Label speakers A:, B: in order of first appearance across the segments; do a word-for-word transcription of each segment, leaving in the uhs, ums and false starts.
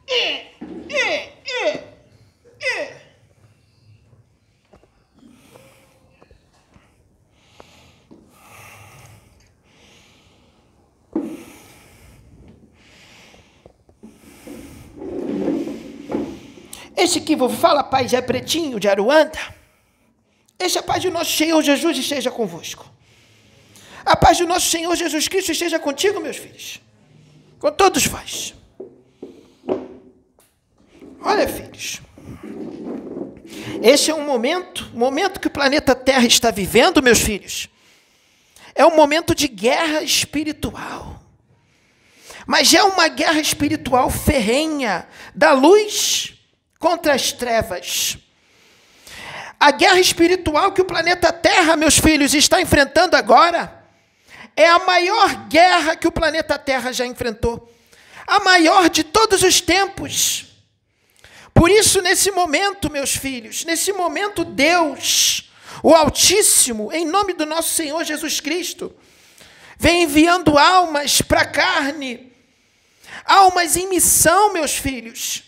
A: É, é, é, é. Este que vos fala, Pai Zé Pretinho de Aruanda, este é a paz do nosso Senhor Jesus esteja convosco. A paz do nosso Senhor Jesus Cristo esteja contigo, meus filhos, com todos vós. Olha, filhos, este é um momento, momento que o planeta Terra está vivendo, meus filhos, é um momento de guerra espiritual. Mas é uma guerra espiritual ferrenha, da luz contra as trevas. A guerra espiritual que o planeta Terra, meus filhos, está enfrentando agora, é a maior guerra que o planeta Terra já enfrentou. A maior de todos os tempos. Por isso, nesse momento, meus filhos, nesse momento, Deus, o Altíssimo, em nome do nosso Senhor Jesus Cristo, vem enviando almas para a carne, almas em missão, meus filhos,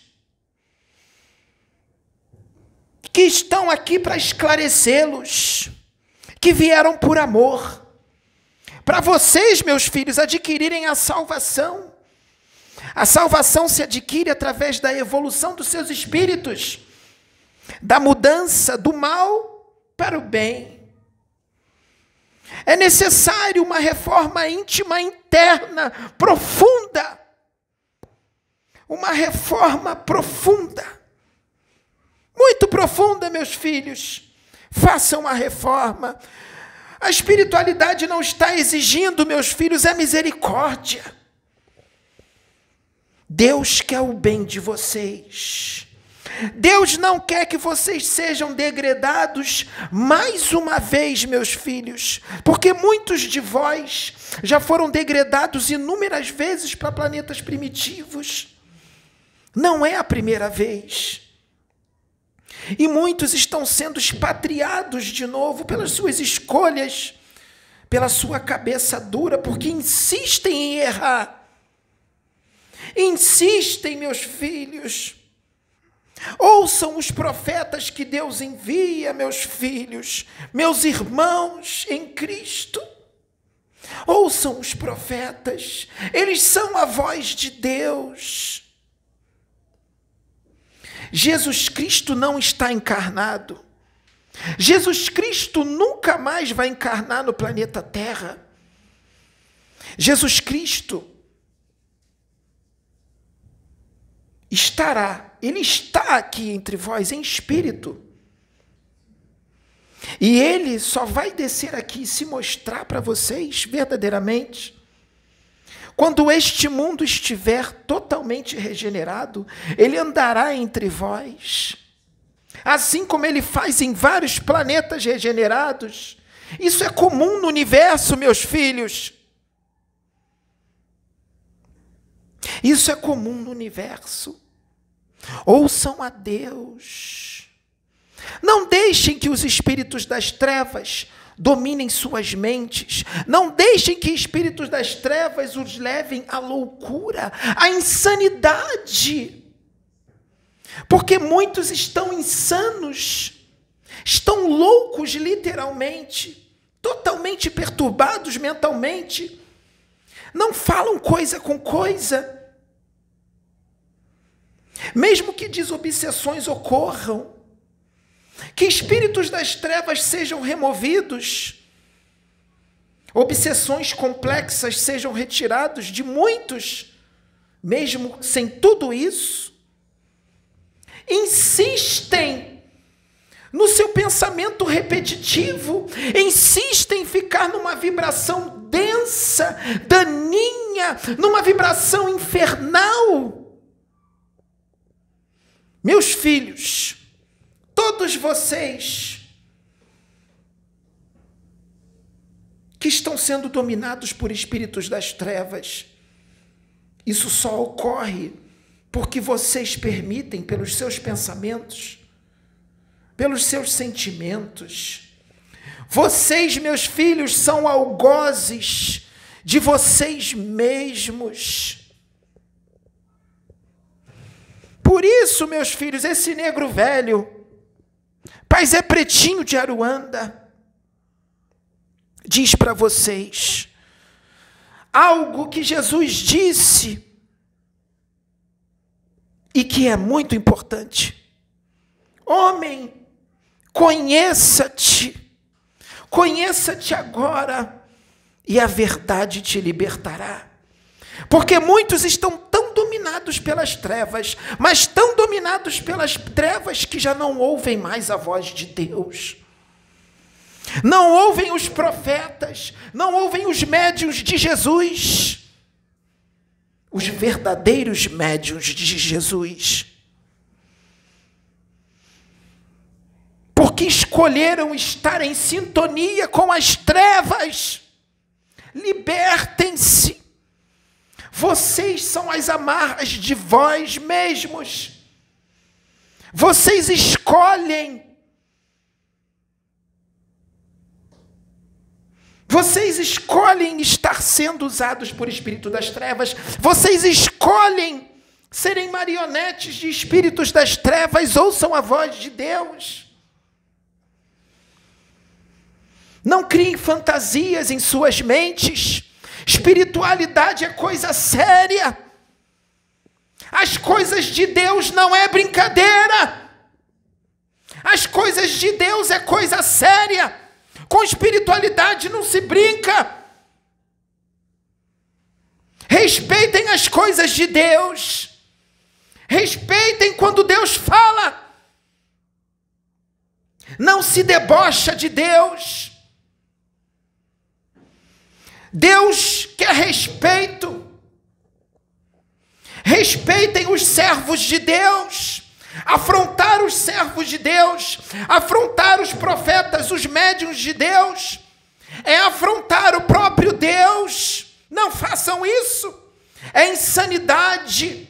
A: que estão aqui para esclarecê-los, que vieram por amor, para vocês, meus filhos, adquirirem a salvação. A salvação se adquire através da evolução dos seus espíritos, da mudança do mal para o bem. É necessário uma reforma íntima, interna, profunda. Uma reforma profunda. Muito profunda, meus filhos. Façam uma reforma. A espiritualidade não está exigindo, meus filhos, a misericórdia. Deus quer o bem de vocês. Deus não quer que vocês sejam degradados mais uma vez, meus filhos, porque muitos de vós já foram degradados inúmeras vezes para planetas primitivos. Não é a primeira vez. E muitos estão sendo expatriados de novo pelas suas escolhas, pela sua cabeça dura, porque insistem em errar. Insistem, meus filhos. Ouçam os profetas que Deus envia, meus filhos, meus irmãos em Cristo. Ouçam os profetas, eles são a voz de Deus. Jesus Cristo não está encarnado. Jesus Cristo nunca mais vai encarnar no planeta Terra. Jesus Cristo estará, Ele está aqui entre vós em espírito. E Ele só vai descer aqui e se mostrar para vocês verdadeiramente quando este mundo estiver totalmente regenerado. Ele andará entre vós, assim como Ele faz em vários planetas regenerados. Isso é comum no universo, meus filhos. Isso é comum no universo. Ouçam a Deus. Não deixem que os espíritos das trevas dominem suas mentes. Não deixem que espíritos das trevas os levem à loucura, à insanidade. Porque muitos estão insanos, estão loucos literalmente, totalmente perturbados mentalmente. Não falam coisa com coisa. Mesmo que desobsessões ocorram, que espíritos das trevas sejam removidos, obsessões complexas sejam retirados de muitos, mesmo sem tudo isso, insistem no seu pensamento repetitivo, insistem em ficar numa vibração densa, daninha, numa vibração infernal. Meus filhos, todos vocês que estão sendo dominados por espíritos das trevas, isso só ocorre porque vocês permitem, pelos seus pensamentos, pelos seus sentimentos. Vocês, meus filhos, são algozes de vocês mesmos. Por isso, meus filhos, esse negro velho, pai Zé Pretinho de Aruanda, diz para vocês algo que Jesus disse e que é muito importante. Homem, conheça-te, conheça-te agora e a verdade te libertará. Porque muitos estão tão dominados pelas trevas, mas tão dominados pelas trevas que já não ouvem mais a voz de Deus. Não ouvem os profetas, não ouvem os médiuns de Jesus, os verdadeiros médiuns de Jesus. Porque escolheram estar em sintonia com as trevas. Libertem-se. Vocês são as amarras de vós mesmos. Vocês escolhem. Vocês escolhem estar sendo usados por espírito das trevas. Vocês escolhem serem marionetes de espíritos das trevas. Ouçam a voz de Deus. Não criem fantasias em suas mentes. Espiritualidade é coisa séria. As coisas de Deus não é brincadeira. As coisas de Deus é coisa séria. Com espiritualidade não se brinca. Respeitem as coisas de Deus. Respeitem quando Deus fala. Não se debocha de Deus. Deus quer respeito. Respeitem os servos de Deus. Afrontar os servos de Deus, afrontar os profetas, os médiuns de Deus, é afrontar o próprio Deus. Não façam isso. É insanidade.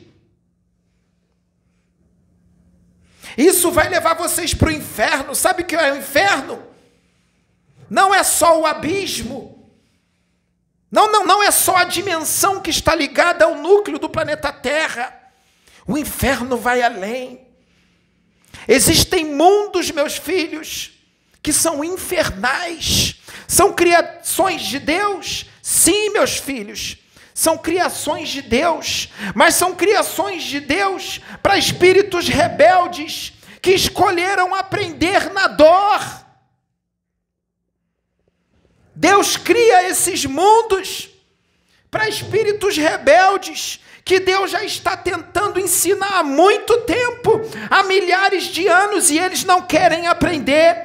A: Isso vai levar vocês para o inferno. Sabe o que é o inferno? Não é só o abismo. Não, não, não é só a dimensão que está ligada ao núcleo do planeta Terra. O inferno vai além. Existem mundos, meus filhos, que são infernais. São criações de Deus? Sim, meus filhos. São criações de Deus. Mas são criações de Deus para espíritos rebeldes que escolheram aprender na dor. Deus cria esses mundos para espíritos rebeldes que Deus já está tentando ensinar há muito tempo, há milhares de anos, e eles não querem aprender.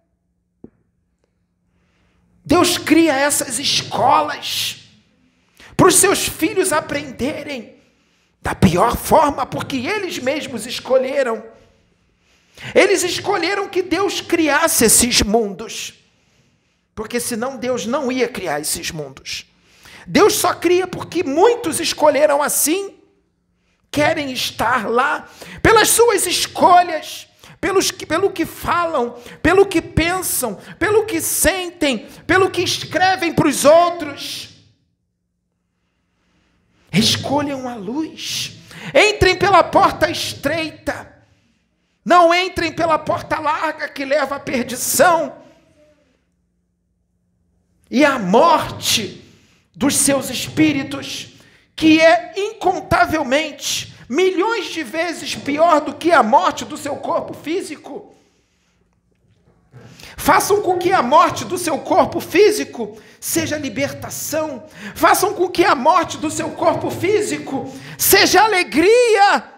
A: Deus cria essas escolas para os seus filhos aprenderem da pior forma, porque eles mesmos escolheram. Eles escolheram que Deus criasse esses mundos, porque senão Deus não ia criar esses mundos. Deus só cria porque muitos escolheram assim, querem estar lá, pelas suas escolhas, pelos que, pelo que falam, pelo que pensam, pelo que sentem, pelo que escrevem para os outros. Escolham a luz, entrem pela porta estreita, não entrem pela porta larga que leva à perdição e à morte dos seus espíritos, que é incontavelmente, milhões de vezes pior do que a morte do seu corpo físico. Façam com que a morte do seu corpo físico seja libertação. Façam com que a morte do seu corpo físico seja alegria.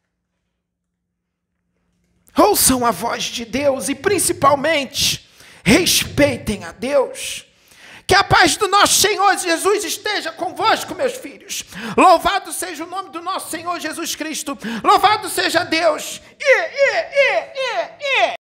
A: Ouçam a voz de Deus e, principalmente, respeitem a Deus. Que a paz do nosso Senhor Jesus esteja convosco, meus filhos. Louvado seja o nome do nosso Senhor Jesus Cristo. Louvado seja Deus. E, e, e, e, e.